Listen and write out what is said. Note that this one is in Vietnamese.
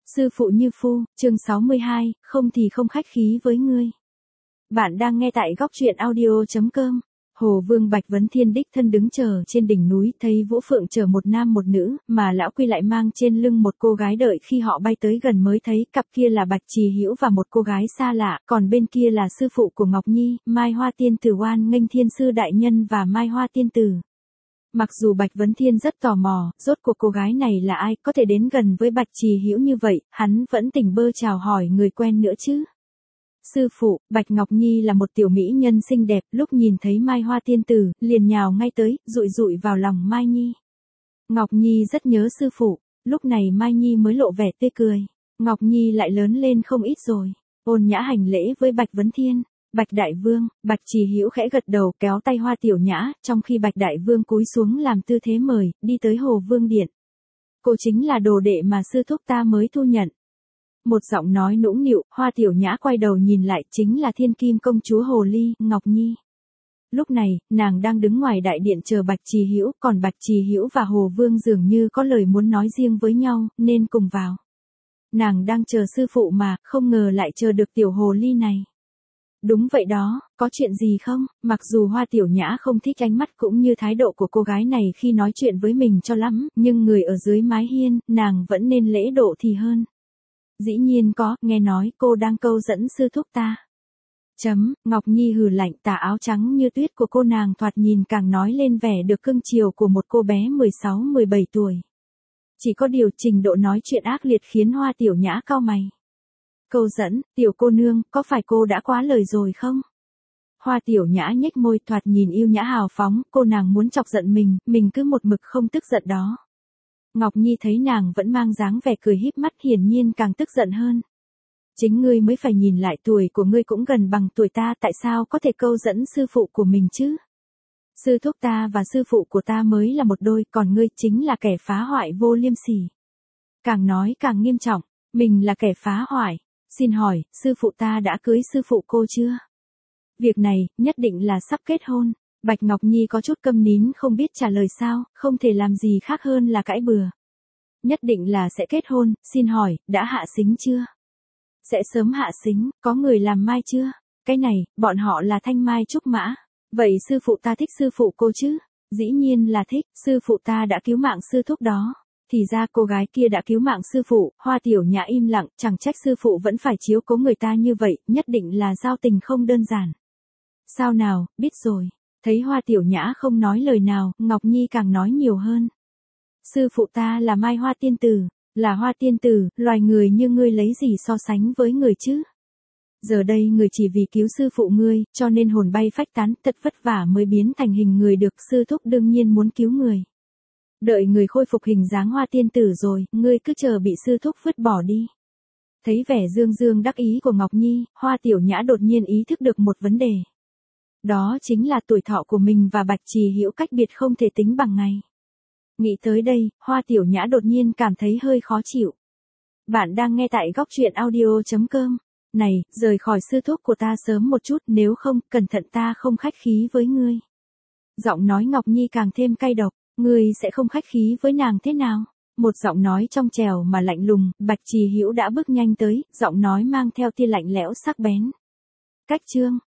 Sư phụ như phu, chương 62, không thì không khách khí với ngươi. Bạn đang nghe tại góc truyện audio.com. Hồ Vương Bạch Vấn Thiên đích thân đứng chờ trên đỉnh núi, thấy Vũ Phượng chở một nam một nữ, mà lão Quy lại mang trên lưng một cô gái, đợi khi họ bay tới gần mới thấy cặp kia là Bạch Trì Hữu và một cô gái xa lạ, còn bên kia là sư phụ của Ngọc Nhi, Mai Hoa Tiên Tử oan nghênh Thiên sư đại nhân và Mai Hoa Tiên Tử. Mặc dù Bạch Vấn Thiên rất tò mò, rốt cuộc cô gái này là ai, có thể đến gần với Bạch Trì Hữu như vậy, hắn vẫn tỉnh bơ chào hỏi người quen nữa chứ. Sư phụ, Bạch Ngọc Nhi là một tiểu mỹ nhân xinh đẹp, lúc nhìn thấy Mai Hoa Tiên Tử, liền nhào ngay tới, dụi dụi vào lòng Mai Nhi. Ngọc Nhi rất nhớ sư phụ, lúc này Mai Nhi mới lộ vẻ tươi cười. Ngọc Nhi lại lớn lên không ít rồi, ôn nhã hành lễ với Bạch Vấn Thiên. Bạch Đại Vương, Bạch Trì Hữu khẽ gật đầu kéo tay Hoa Tiểu Nhã, trong khi Bạch Đại Vương cúi xuống làm tư thế mời, đi tới Hồ Vương Điện. Cô chính là đồ đệ mà sư thúc ta mới thu nhận. Một giọng nói nũng nịu, Hoa Tiểu Nhã quay đầu nhìn lại, chính là Thiên Kim công chúa Hồ Ly, Ngọc Nhi. Lúc này, nàng đang đứng ngoài đại điện chờ Bạch Trì Hữu, còn Bạch Trì Hữu và Hồ Vương dường như có lời muốn nói riêng với nhau, nên cùng vào. Nàng đang chờ sư phụ mà, không ngờ lại chờ được tiểu Hồ Ly này. Đúng vậy đó, có chuyện gì không? Mặc dù Hoa Tiểu Nhã không thích ánh mắt cũng như thái độ của cô gái này khi nói chuyện với mình cho lắm, nhưng người ở dưới mái hiên, nàng vẫn nên lễ độ thì hơn. Dĩ nhiên có, nghe nói cô đang câu dẫn sư thúc ta. Ngọc Nhi hừ lạnh, tà áo trắng như tuyết của cô nàng thoạt nhìn càng nói lên vẻ được cưng chiều của một cô bé 16-17 tuổi. Chỉ có điều trình độ nói chuyện ác liệt khiến Hoa Tiểu Nhã cau mày. Câu dẫn, tiểu cô nương, có phải cô đã quá lời rồi không? Hoa Tiểu Nhã nhếch môi, thoạt nhìn yêu nhã hào phóng, cô nàng muốn chọc giận mình cứ một mực không tức giận đó. Ngọc Nhi thấy nàng vẫn mang dáng vẻ cười híp mắt, hiển nhiên càng tức giận hơn. Chính ngươi mới phải nhìn lại, tuổi của ngươi cũng gần bằng tuổi ta, tại sao có thể câu dẫn sư phụ của mình chứ? Sư thúc ta và sư phụ của ta mới là một đôi, còn ngươi chính là kẻ phá hoại vô liêm sỉ. Càng nói càng nghiêm trọng, mình là kẻ phá hoại. Xin hỏi, sư phụ ta đã cưới sư phụ cô chưa? Việc này, nhất định là sắp kết hôn. Bạch Ngọc Nhi có chút câm nín không biết trả lời sao, không thể làm gì khác hơn là cãi bừa. Nhất định là sẽ kết hôn, xin hỏi, đã hạ sính chưa? Sẽ sớm hạ sính, có người làm mai chưa? Cái này, bọn họ là thanh mai trúc mã. Vậy sư phụ ta thích sư phụ cô chứ? Dĩ nhiên là thích, sư phụ ta đã cứu mạng sư thúc đó. Thì ra cô gái kia đã cứu mạng sư phụ. Hoa Tiểu Nhã im lặng, chẳng trách sư phụ vẫn phải chiếu cố người ta như vậy, nhất định là giao tình không đơn giản. Sao nào, biết rồi. Thấy Hoa Tiểu Nhã không nói lời nào, Ngọc Nhi càng nói nhiều hơn. Sư phụ ta là Mai Hoa Tiên Tử, là Hoa Tiên Tử, loài người như ngươi lấy gì so sánh với người chứ? Giờ đây người chỉ vì cứu sư phụ ngươi, cho nên hồn bay phách tán, thật vất vả mới biến thành hình người được, sư thúc đương nhiên muốn cứu người. Đợi người khôi phục hình dáng Hoa Tiên Tử rồi, ngươi cứ chờ bị sư thúc vứt bỏ đi. Thấy vẻ dương dương đắc ý của Ngọc Nhi, Hoa Tiểu Nhã đột nhiên ý thức được một vấn đề. Đó chính là tuổi thọ của mình và Bạch Trì Hữu cách biệt không thể tính bằng ngày. Nghĩ tới đây, Hoa Tiểu Nhã đột nhiên cảm thấy hơi khó chịu. Bạn đang nghe tại góc truyện audio.com. Này, rời khỏi sư thúc của ta sớm một chút, nếu không, cẩn thận ta không khách khí với ngươi. Giọng nói Ngọc Nhi càng thêm cay độc, ngươi sẽ không khách khí với nàng thế nào? Một giọng nói trong trẻo mà lạnh lùng, Bạch Trì Hữu đã bước nhanh tới, giọng nói mang theo tia lạnh lẽo sắc bén. Cách chương,